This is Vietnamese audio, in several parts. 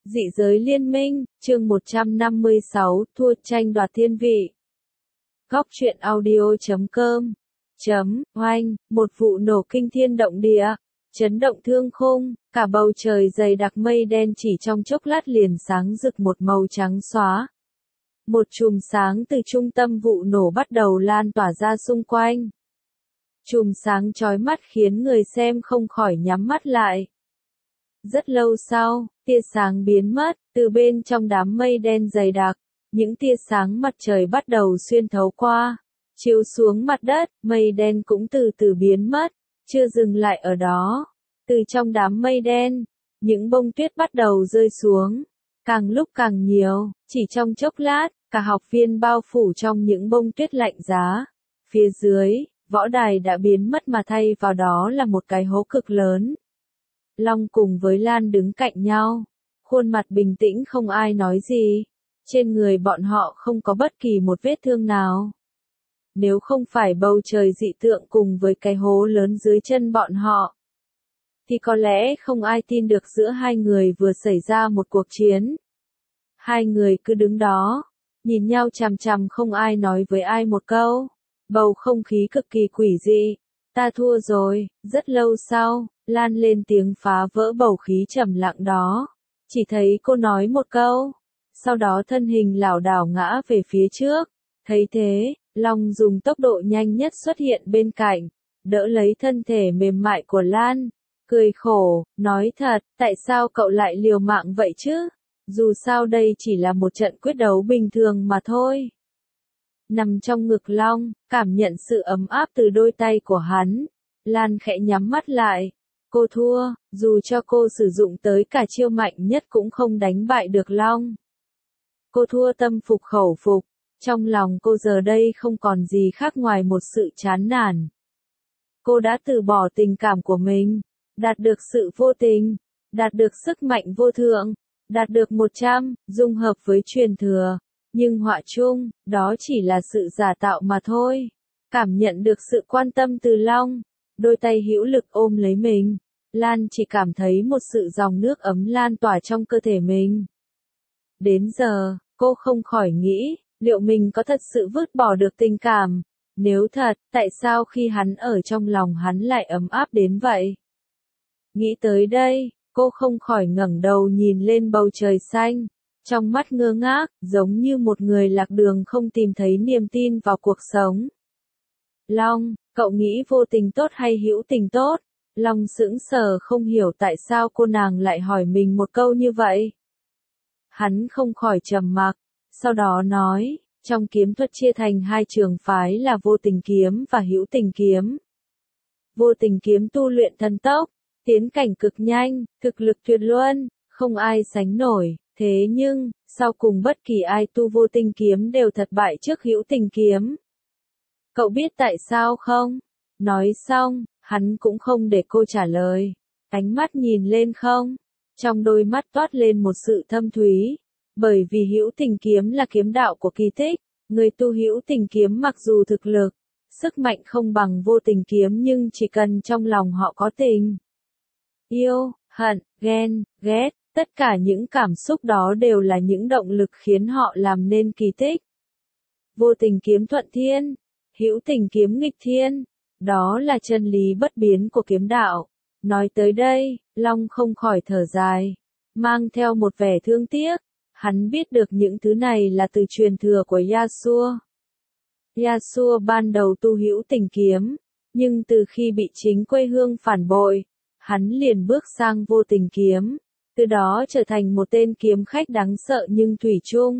Dị giới liên minh, chương 156, thua tranh đoạt thiên vị. Góc truyện audio.com Oanh, một vụ nổ kinh thiên động địa, chấn động thương khung, cả bầu trời dày đặc mây đen chỉ trong chốc lát liền sáng rực một màu trắng xóa. Một chùm sáng từ trung tâm vụ nổ bắt đầu lan tỏa ra xung quanh. Chùm sáng chói mắt khiến người xem không khỏi nhắm mắt lại. Rất lâu sau, tia sáng biến mất, từ bên trong đám mây đen dày đặc, những tia sáng mặt trời bắt đầu xuyên thấu qua, chiếu xuống mặt đất, mây đen cũng từ từ biến mất, chưa dừng lại ở đó. Từ trong đám mây đen, những bông tuyết bắt đầu rơi xuống, càng lúc càng nhiều, chỉ trong chốc lát, cả học viên bao phủ trong những bông tuyết lạnh giá. Phía dưới, võ đài đã biến mất mà thay vào đó là một cái hố cực lớn. Long cùng với Lan đứng cạnh nhau, khuôn mặt bình tĩnh không ai nói gì, trên người bọn họ không có bất kỳ một vết thương nào. Nếu không phải bầu trời dị tượng cùng với cái hố lớn dưới chân bọn họ, thì có lẽ không ai tin được giữa hai người vừa xảy ra một cuộc chiến. Hai người cứ đứng đó, nhìn nhau chằm chằm không ai nói với ai một câu, bầu không khí cực kỳ quỷ dị. Ta thua rồi. Rất lâu sau, Lan lên tiếng phá vỡ bầu khí trầm lặng đó. Chỉ thấy cô nói một câu, sau đó thân hình lảo đảo ngã về phía trước. Thấy thế, Long dùng tốc độ nhanh nhất xuất hiện bên cạnh, đỡ lấy thân thể mềm mại của Lan, cười khổ, nói thật, tại sao cậu lại liều mạng vậy chứ? Dù sao đây chỉ là một trận quyết đấu bình thường mà thôi. Nằm trong ngực Long, cảm nhận sự ấm áp từ đôi tay của hắn, Lan khẽ nhắm mắt lại. Cô thua, dù cho cô sử dụng tới cả chiêu mạnh nhất cũng không đánh bại được Long. Cô thua tâm phục khẩu phục, trong lòng cô giờ đây không còn gì khác ngoài một sự chán nản. Cô đã từ bỏ tình cảm của mình, đạt được sự vô tình, đạt được sức mạnh vô thượng, đạt được 100, dung hợp với truyền thừa. Nhưng họa chung, đó chỉ là sự giả tạo mà thôi. Cảm nhận được sự quan tâm từ Long, đôi tay hữu lực ôm lấy mình, Lan chỉ cảm thấy một sự dòng nước ấm lan tỏa trong cơ thể mình. Đến giờ, cô không khỏi nghĩ, liệu mình có thật sự vứt bỏ được tình cảm? Nếu thật, tại sao khi hắn ở trong lòng hắn lại ấm áp đến vậy? Nghĩ tới đây, cô không khỏi ngẩng đầu nhìn lên bầu trời xanh. Trong mắt ngơ ngác, giống như một người lạc đường không tìm thấy niềm tin vào cuộc sống. Long, cậu nghĩ vô tình tốt hay hữu tình tốt? Long sững sờ không hiểu tại sao cô nàng lại hỏi mình một câu như vậy. Hắn không khỏi trầm mặc, sau đó nói, trong kiếm thuật chia thành hai trường phái là vô tình kiếm và hữu tình kiếm. Vô tình kiếm tu luyện thần tốc, tiến cảnh cực nhanh, thực lực tuyệt luân, không ai sánh nổi. Thế nhưng, sau cùng bất kỳ ai tu vô tình kiếm đều thất bại trước hữu tình kiếm. Cậu biết tại sao không? Nói xong, hắn cũng không để cô trả lời. Ánh mắt nhìn lên không? Trong đôi mắt toát lên một sự thâm thúy. Bởi vì hữu tình kiếm là kiếm đạo của kỳ tích. Người tu hữu tình kiếm mặc dù thực lực, sức mạnh không bằng vô tình kiếm nhưng chỉ cần trong lòng họ có tình. Yêu, hận, ghen, ghét. Tất cả những cảm xúc đó đều là những động lực khiến họ làm nên kỳ tích. Vô tình kiếm thuận thiên, hữu tình kiếm nghịch thiên, đó là chân lý bất biến của kiếm đạo. Nói tới đây, Long không khỏi thở dài, mang theo một vẻ thương tiếc. Hắn biết được những thứ này là từ truyền thừa của Yasuo. Yasuo ban đầu tu hữu tình kiếm, nhưng từ khi bị chính quê hương phản bội, hắn liền bước sang vô tình kiếm. Từ đó trở thành một tên kiếm khách đáng sợ nhưng thủy chung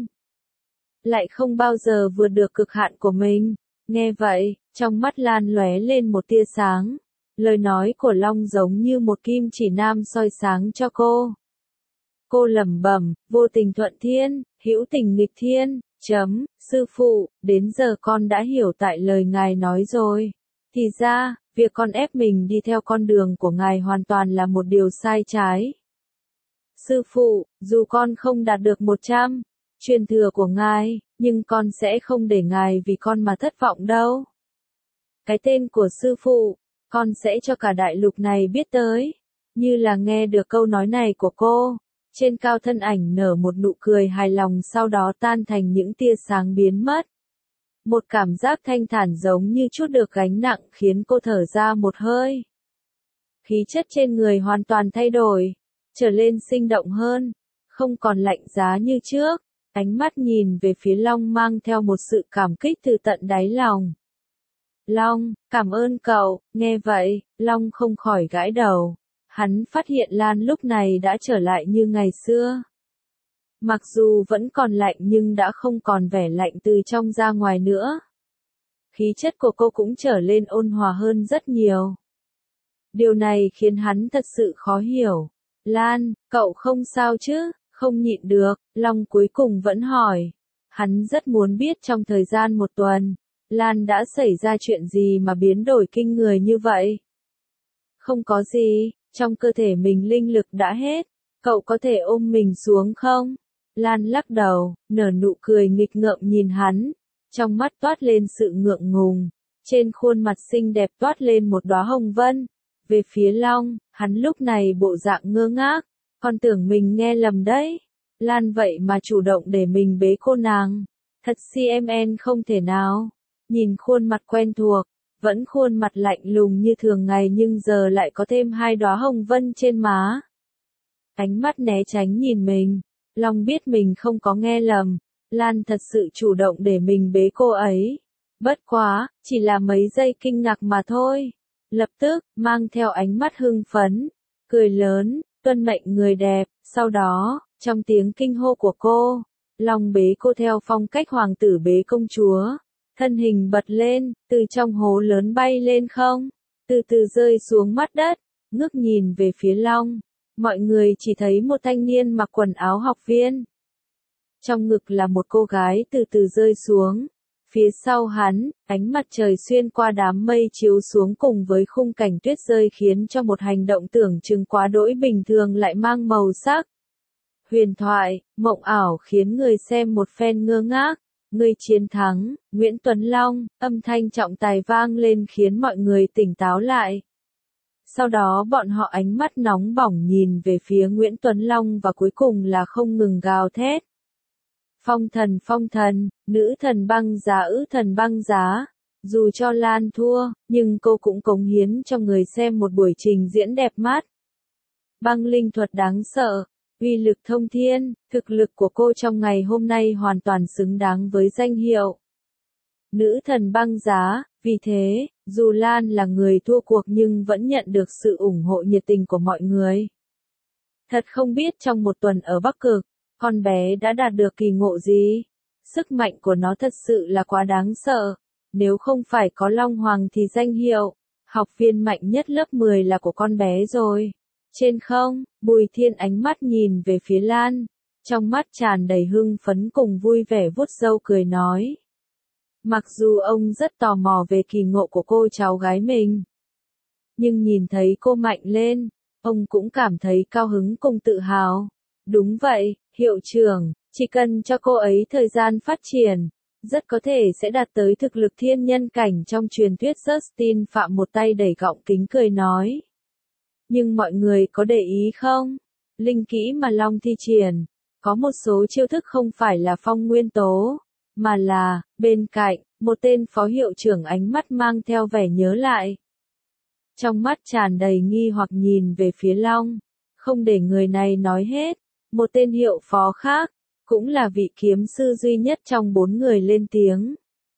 lại không bao giờ vượt được cực hạn của mình. Nghe vậy, trong mắt Lan lóe lên một tia sáng. Lời nói của Long giống như một kim chỉ nam soi sáng cho cô. Cô lẩm bẩm, vô tình thuận thiên, hữu tình nghịch thiên, sư phụ, đến giờ con đã hiểu tại lời ngài nói rồi. Thì ra, việc con ép mình đi theo con đường của ngài hoàn toàn là một điều sai trái. Sư phụ, dù con không đạt được 100, truyền thừa của ngài, nhưng con sẽ không để ngài vì con mà thất vọng đâu. Cái tên của sư phụ, con sẽ cho cả đại lục này biết tới. Như là nghe được câu nói này của cô, Trên cao thân ảnh nở một nụ cười hài lòng sau đó tan thành những tia sáng biến mất. Một cảm giác thanh thản giống như trút được gánh nặng khiến cô thở ra một hơi. Khí chất trên người hoàn toàn thay đổi, trở lên sinh động hơn, không còn lạnh giá như trước. Ánh mắt nhìn về phía Long mang theo một sự cảm kích từ tận đáy lòng. Long, cảm ơn cậu, nghe vậy, Long không khỏi gãi đầu. Hắn phát hiện Lan lúc này đã trở lại như ngày xưa. Mặc dù vẫn còn lạnh nhưng đã không còn vẻ lạnh từ trong ra ngoài nữa. Khí chất của cô cũng trở lên ôn hòa hơn rất nhiều. Điều này khiến hắn thật sự khó hiểu. Lan, cậu không sao chứ? Không nhịn được, Long cuối cùng vẫn hỏi. Hắn rất muốn biết trong thời gian một tuần, Lan đã xảy ra chuyện gì mà biến đổi kinh người như vậy. Không có gì, trong cơ thể mình linh lực đã hết, cậu có thể ôm mình xuống không? Lan lắc đầu, nở nụ cười nghịch ngợm nhìn hắn, trong mắt toát lên sự ngượng ngùng, trên khuôn mặt xinh đẹp toát lên một đóa hồng vân. Về phía Long, hắn lúc này bộ dạng ngơ ngác, con tưởng mình nghe lầm đấy. Lan vậy mà chủ động để mình bế cô nàng, thật CMN không thể nào. Nhìn khuôn mặt quen thuộc, vẫn khuôn mặt lạnh lùng như thường ngày nhưng giờ lại có thêm hai đóa hồng vân trên má. Ánh mắt né tránh nhìn mình, Long biết mình không có nghe lầm, Lan thật sự chủ động để mình bế cô ấy. Bất quá, chỉ là mấy giây kinh ngạc mà thôi. Lập tức, mang theo ánh mắt hưng phấn, cười lớn, tuân mệnh người đẹp, sau đó, trong tiếng kinh hô của cô, Long bế cô theo phong cách hoàng tử bế công chúa. Thân hình bật lên, từ trong hố lớn bay lên không, từ từ rơi xuống mặt đất, ngước nhìn về phía Long. Mọi người chỉ thấy một thanh niên mặc quần áo học viên. Trong ngực là một cô gái từ từ rơi xuống. Phía sau hắn, ánh mặt trời xuyên qua đám mây chiếu xuống cùng với khung cảnh tuyết rơi khiến cho một hành động tưởng chừng quá đỗi bình thường lại mang màu sắc. Huyền thoại, mộng ảo khiến người xem một phen ngơ ngác. Người chiến thắng, Nguyễn Tuấn Long, âm thanh trọng tài vang lên khiến mọi người tỉnh táo lại. Sau đó bọn họ ánh mắt nóng bỏng nhìn về phía Nguyễn Tuấn Long và cuối cùng là không ngừng gào thét. Phong thần, nữ thần băng giá ư thần băng giá. Dù cho Lan thua, nhưng cô cũng cống hiến cho người xem một buổi trình diễn đẹp mắt. Băng linh thuật đáng sợ, uy lực thông thiên, thực lực của cô trong ngày hôm nay hoàn toàn xứng đáng với danh hiệu nữ thần băng giá. Vì thế, dù Lan là người thua cuộc nhưng vẫn nhận được sự ủng hộ nhiệt tình của mọi người. Thật không biết trong một tuần ở Bắc Cực, con bé đã đạt được kỳ ngộ gì? Sức mạnh của nó thật sự là quá đáng sợ. Nếu không phải có Long Hoàng thì danh hiệu học viên mạnh nhất lớp 10 là của con bé rồi. Trên không, Bùi Thiên ánh mắt nhìn về phía Lan, trong mắt tràn đầy hưng phấn cùng vui vẻ vuốt râu cười nói. Mặc dù ông rất tò mò về kỳ ngộ của cô cháu gái mình, nhưng nhìn thấy cô mạnh lên, ông cũng cảm thấy cao hứng cùng tự hào. Đúng vậy, hiệu trưởng, chỉ cần cho cô ấy thời gian phát triển, rất có thể sẽ đạt tới thực lực thiên nhân cảnh trong truyền thuyết. Justin Phạm một tay đẩy gọng kính cười nói. Nhưng mọi người có để ý không? Linh kỹ mà Long thi triển, có một số chiêu thức không phải là phong nguyên tố, mà là, bên cạnh, một tên phó hiệu trưởng ánh mắt mang theo vẻ nhớ lại. Trong mắt tràn đầy nghi hoặc nhìn về phía Long, không để người này nói hết, một tên hiệu phó khác, cũng là vị kiếm sư duy nhất trong 4 người lên tiếng.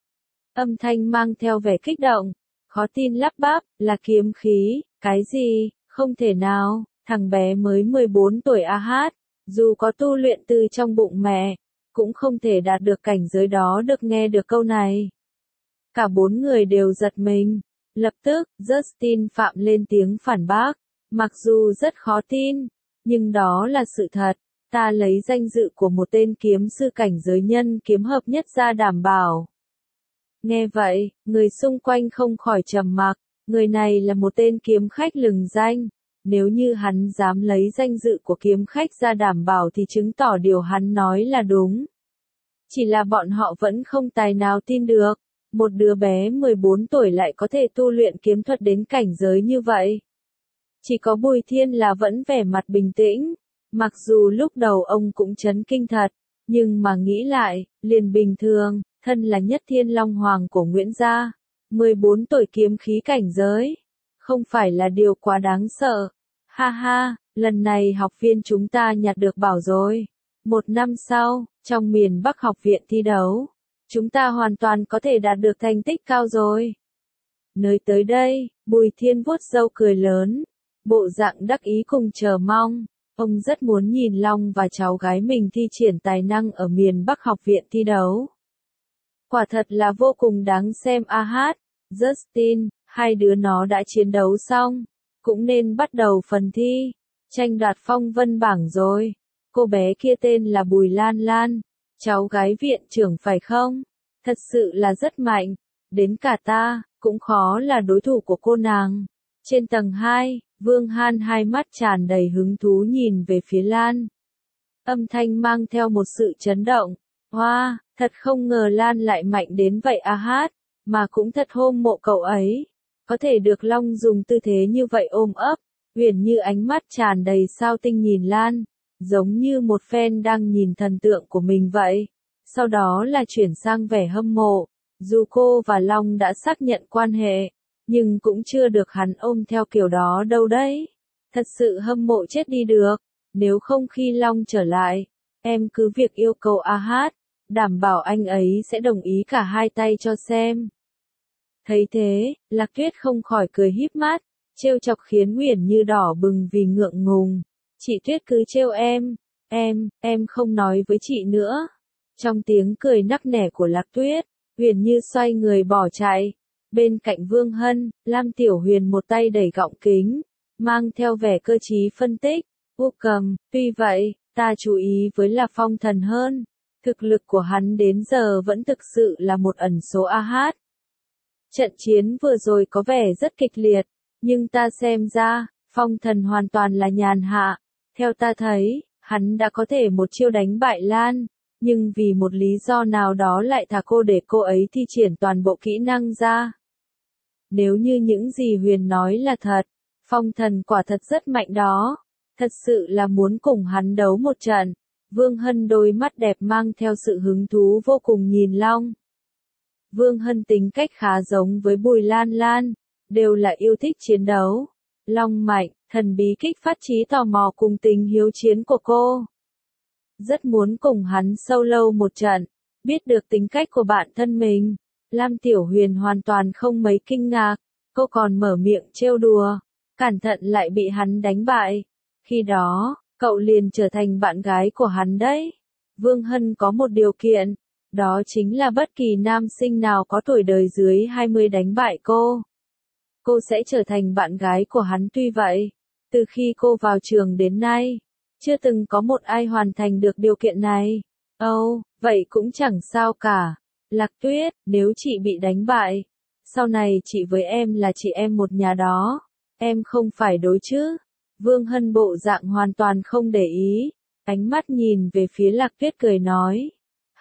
Âm thanh mang theo vẻ kích động, khó tin lắp bắp, là kiếm khí, cái gì, không thể nào, thằng bé mới 14 tuổi hát, dù có tu luyện từ trong bụng mẹ, cũng không thể đạt được cảnh giới đó. Được nghe được câu này, cả 4 người đều giật mình. Lập tức, Justin Phạm lên tiếng phản bác, mặc dù rất khó tin, nhưng đó là sự thật. Ta lấy danh dự của một tên kiếm sư cảnh giới nhân kiếm hợp nhất ra đảm bảo. Nghe vậy, người xung quanh không khỏi trầm mặc, người này là một tên kiếm khách lừng danh. Nếu như hắn dám lấy danh dự của kiếm khách ra đảm bảo thì chứng tỏ điều hắn nói là đúng. Chỉ là bọn họ vẫn không tài nào tin được, một đứa bé 14 tuổi lại có thể tu luyện kiếm thuật đến cảnh giới như vậy. Chỉ có Bùi Thiên là vẫn vẻ mặt bình tĩnh, Mặc dù lúc đầu ông cũng chấn kinh thật, nhưng mà nghĩ lại, liền bình thường, thân là nhất thiên long hoàng của Nguyễn gia, 14 tuổi kiếm khí cảnh giới, không phải là điều quá đáng sợ. Ha ha, lần này học viên chúng ta nhặt được bảo rồi. 1 năm sau, trong miền Bắc học viện thi đấu, chúng ta hoàn toàn có thể đạt được thành tích cao rồi. Nơi tới đây, Bùi Thiên vuốt râu cười lớn, bộ dạng đắc ý cùng chờ mong. Ông rất muốn nhìn Long và cháu gái mình thi triển tài năng ở miền Bắc học viện thi đấu. Quả thật là vô cùng đáng xem. Justin, hai đứa nó đã chiến đấu xong, cũng nên bắt đầu phần thi, tranh đoạt phong vân bảng rồi. Cô bé kia tên là Bùi Lan Lan, cháu gái viện trưởng phải không? Thật sự là rất mạnh, đến cả ta, cũng khó là đối thủ của cô nàng. Trên tầng 2, Vương Han hai mắt tràn đầy hứng thú nhìn về phía Lan. Âm thanh mang theo một sự chấn động. Wow, thật không ngờ Lan lại mạnh đến vậy mà cũng thật hâm mộ cậu ấy. Có thể được Long dùng tư thế như vậy ôm ấp, Huyền Như ánh mắt tràn đầy sao tinh nhìn Lan, giống như một fan đang nhìn thần tượng của mình vậy. Sau đó là chuyển sang vẻ hâm mộ, dù cô và Long đã xác nhận quan hệ, nhưng cũng chưa được hắn ôm theo kiểu đó đâu đấy. Thật sự hâm mộ chết đi được, nếu không khi Long trở lại, em cứ việc yêu cầu đảm bảo anh ấy sẽ đồng ý cả hai tay cho xem. Thấy thế, Lạc Tuyết không khỏi cười híp mắt, trêu chọc khiến Uyển Như đỏ bừng vì ngượng ngùng. Chị Tuyết cứ trêu em không nói với chị nữa. Trong tiếng cười nắc nẻ của Lạc Tuyết, Uyển Như xoay người bỏ chạy. Bên cạnh Vương Hân, Lam Tiểu Huyền một tay đẩy gọng kính, mang theo vẻ cơ trí phân tích. Vô cầm, tuy vậy, ta chú ý với là Phong Thần hơn. Thực lực của hắn đến giờ vẫn thực sự là một ẩn số. Trận chiến vừa rồi có vẻ rất kịch liệt, nhưng ta xem ra, Phong Thần hoàn toàn là nhàn hạ. Theo ta thấy, hắn đã có thể một chiêu đánh bại Lan, nhưng vì một lý do nào đó lại thả cô để cô ấy thi triển toàn bộ kỹ năng ra. Nếu như những gì Huyền nói là thật, Phong Thần quả thật rất mạnh đó. Thật sự là muốn cùng hắn đấu một trận. Vương Hân đôi mắt đẹp mang theo sự hứng thú vô cùng nhìn Long. Vương Hân tính cách khá giống với Bùi Lan Lan, đều là yêu thích chiến đấu. Long mạnh, thần bí kích phát trí tò mò cùng tính hiếu chiến của cô. Rất muốn cùng hắn solo một trận, biết được tính cách của bạn thân mình. Lam Tiểu Huyền hoàn toàn không mấy kinh ngạc, cô còn mở miệng trêu đùa, cẩn thận lại bị hắn đánh bại. Khi đó, cậu liền trở thành bạn gái của hắn đấy. Vương Hân có một điều kiện, đó chính là bất kỳ nam sinh nào có tuổi đời dưới 20 đánh bại cô sẽ trở thành bạn gái của hắn. Tuy vậy, từ khi cô vào trường đến nay, chưa từng có một ai hoàn thành được điều kiện này. Vậy cũng chẳng sao cả. Lạc Tuyết, nếu chị bị đánh bại, sau này chị với em là chị em một nhà đó. Em không phải đối chứ? Vương Hân bộ dạng hoàn toàn không để ý, ánh mắt nhìn về phía Lạc Tuyết cười nói.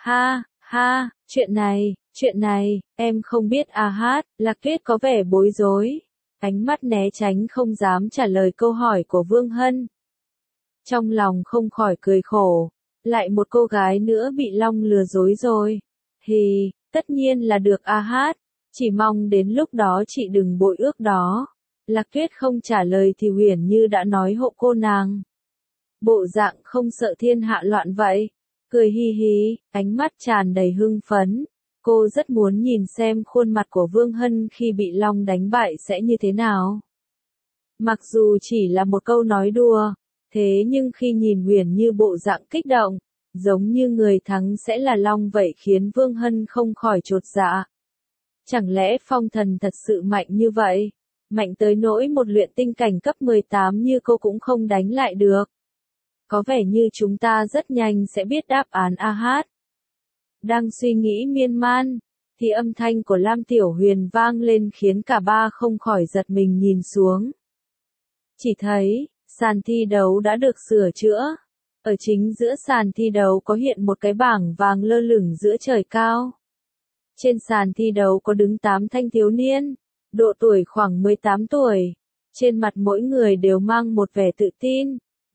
Ha, chuyện này, em không biết. Lạc Tuyết có vẻ bối rối, ánh mắt né tránh không dám trả lời câu hỏi của Vương Hân. Trong lòng không khỏi cười khổ, lại một cô gái nữa bị Long lừa dối rồi. Tất nhiên là được chỉ mong đến lúc đó chị đừng bội ước đó. Lạc Tuyết không trả lời thì Huyền Như đã nói hộ cô nàng. Bộ dạng không sợ thiên hạ loạn vậy, cười hi hi, ánh mắt tràn đầy hưng phấn. Cô rất muốn nhìn xem khuôn mặt của Vương Hân khi bị Long đánh bại sẽ như thế nào. Mặc dù chỉ là một câu nói đùa, thế nhưng khi nhìn Huyền Như bộ dạng kích động, giống như người thắng sẽ là Long vậy khiến Vương Hân không khỏi chột dạ. Chẳng lẽ Phong Thần thật sự mạnh như vậy? Mạnh tới nỗi một luyện tinh cảnh cấp 18 như cô cũng không đánh lại được. Có vẻ như chúng ta rất nhanh sẽ biết đáp án. Đang suy nghĩ miên man, thì âm thanh của Lam Tiểu Huyền vang lên khiến cả ba không khỏi giật mình nhìn xuống. Chỉ thấy, sàn thi đấu đã được sửa chữa. Ở chính giữa sàn thi đấu có hiện một cái bảng vàng lơ lửng giữa trời cao. Trên sàn thi đấu có đứng 8 thanh thiếu niên, độ tuổi khoảng 18 tuổi. Trên mặt mỗi người đều mang một vẻ tự tin,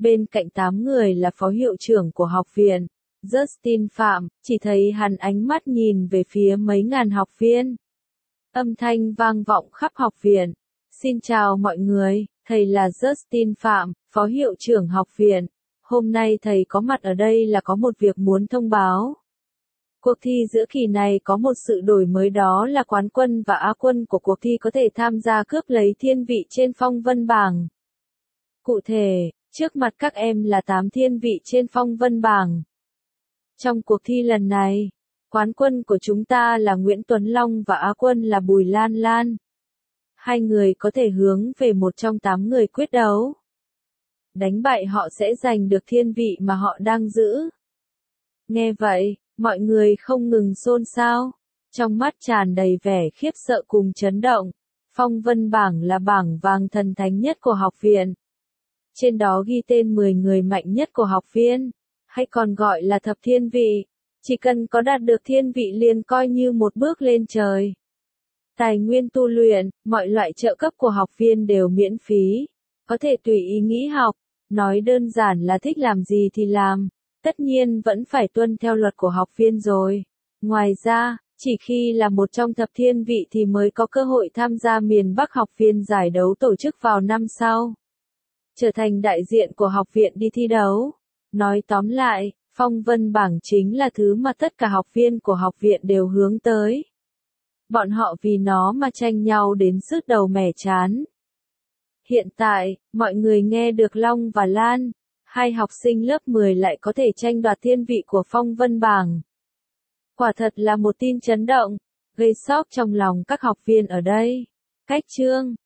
Bên cạnh 8 người là phó hiệu trưởng của học viện, Justin Phạm, chỉ thấy hắn ánh mắt nhìn về phía mấy ngàn học viên. Âm thanh vang vọng khắp học viện. Xin chào mọi người, thầy là Justin Phạm, phó hiệu trưởng học viện. Hôm nay thầy có mặt ở đây là có một việc muốn thông báo. Cuộc thi giữa kỳ này có một sự đổi mới, đó là quán quân và á quân của cuộc thi có thể tham gia cướp lấy thiên vị trên phong vân bảng. Cụ thể, trước mặt các em là 8 thiên vị trên phong vân bảng. Trong cuộc thi lần này, quán quân của chúng ta là Nguyễn Tuấn Long và á quân là Bùi Lan Lan. Hai người có thể hướng về một trong 8 người quyết đấu. Đánh bại họ sẽ giành được thiên vị mà họ đang giữ. Nghe vậy, mọi người không ngừng xôn xao, trong mắt tràn đầy vẻ khiếp sợ cùng chấn động. Phong vân bảng là bảng vàng thần thánh nhất của học viện. Trên đó ghi tên 10 người mạnh nhất của học viên, hay còn gọi là thập thiên vị. Chỉ cần có đạt được thiên vị liền coi như một bước lên trời. Tài nguyên tu luyện, mọi loại trợ cấp của học viên đều miễn phí, có thể tùy ý nghĩ học, nói đơn giản là thích làm gì thì làm, tất nhiên vẫn phải tuân theo luật của học viên rồi. Ngoài ra, chỉ khi là một trong thập thiên vị thì mới có cơ hội tham gia miền Bắc học viên giải đấu tổ chức vào năm sau. Trở thành đại diện của học viện đi thi đấu. Nói tóm lại, phong vân bảng chính là thứ mà tất cả học viên của học viện đều hướng tới. Bọn họ vì nó mà tranh nhau đến sứt đầu mẻ trán. Hiện tại, mọi người nghe được Long và Lan, hai học sinh lớp 10 lại có thể tranh đoạt thiên vị của phong vân bảng. Quả thật là một tin chấn động, gây sốc trong lòng các học viên ở đây. Cách chương